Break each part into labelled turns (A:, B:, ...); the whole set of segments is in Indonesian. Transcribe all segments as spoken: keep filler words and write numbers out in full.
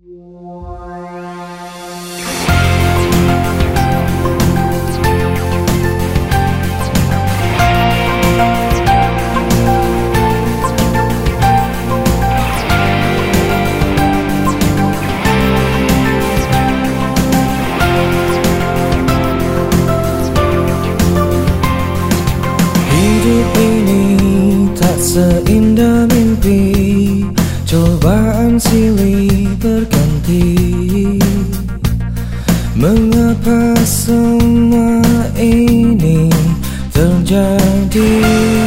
A: Hidup ini tak seindah mimpi, cobaan silih berganti. Mengapa semua ini terjadi?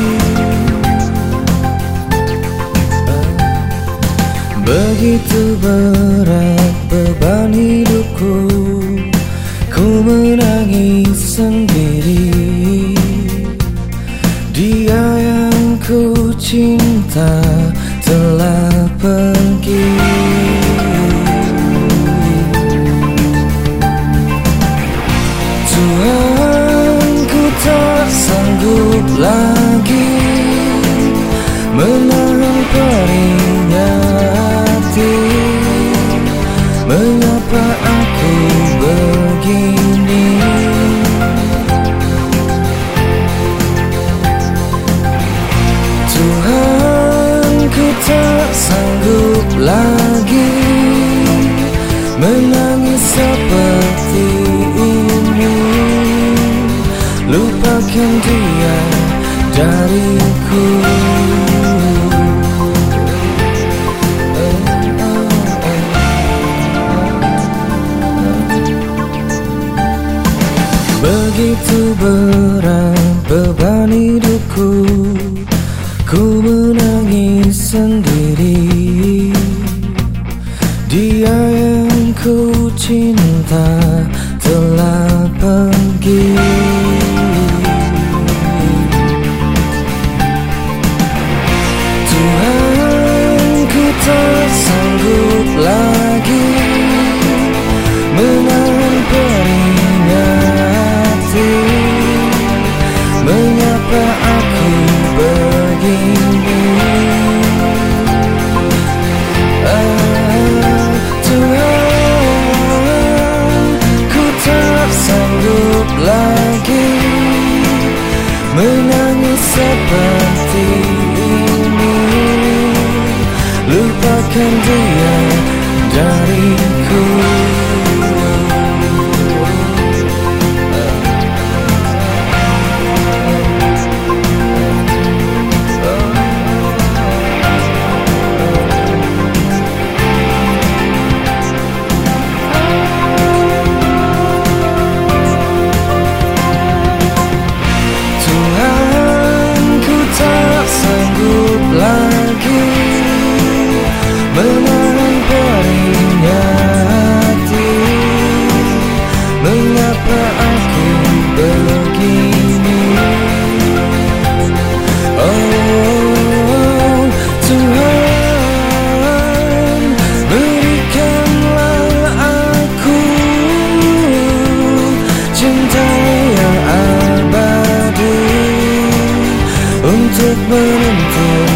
A: Begitu berat beban hidupku, ku menangis sendiri. Dia yang ku cinta telah pergi. Tuhan, ku tak sanggup lagi menahan perihnya hati. Mengapa aku begini? Tuhan, ku tak sanggup lagi menangis seperti ini. Lupakan dia dariku. Begitu berat beban hidupku, ku menangis sendiri. Dia yang ku cinta telah pergi. Tuhan, ku tak sanggup lagi menahan perihnya hati. Mengapa aku begini? Ah, Tuhan, ku tak sanggup lagi menangis seperti ini. Lupakan dia dariku. Menahan perihnya hati. Mengapa aku begini? Oh Tuhan, berikanlah aku cinta yang abadi untuk menentukan